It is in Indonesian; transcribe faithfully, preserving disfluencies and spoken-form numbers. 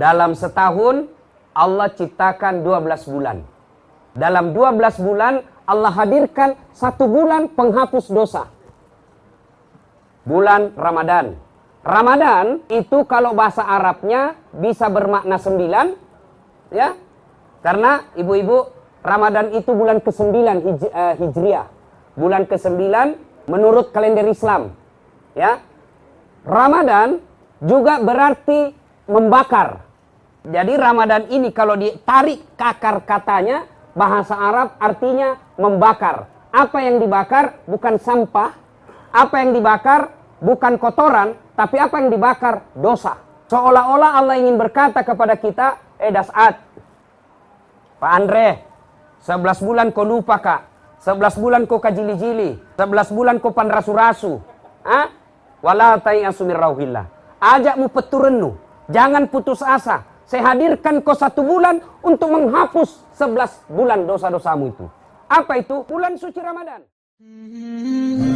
Dalam setahun Allah ciptakan dua belas bulan. Dalam dua belas bulan Allah hadirkan satu bulan penghapus dosa. Bulan Ramadan. Ramadan itu kalau bahasa Arabnya bisa bermakna sembilan, ya. Karena ibu-ibu, Ramadan itu bulan kesembilan hij, uh, Hijriah. Bulan kesembilan menurut kalender Islam, ya. Ramadan juga berarti membakar. Jadi Ramadan ini kalau ditarik ke akar katanya, bahasa Arab artinya membakar. Apa yang dibakar bukan sampah, apa yang dibakar bukan kotoran, tapi apa yang dibakar dosa. Seolah-olah Allah ingin berkata kepada kita, eh Das'ad, Pak Andre, sebelas bulan kau lupa kak, sebelas bulan kau kajili-jili, sebelas bulan kau panrasu-rasu, ah, wala ta'iasu min rauhillah. Ajakmu peturenu, jangan putus asa. Saya hadirkan kau satu bulan untuk menghapus sebelas bulan dosa-dosamu itu. Apa itu? Bulan suci Ramadan.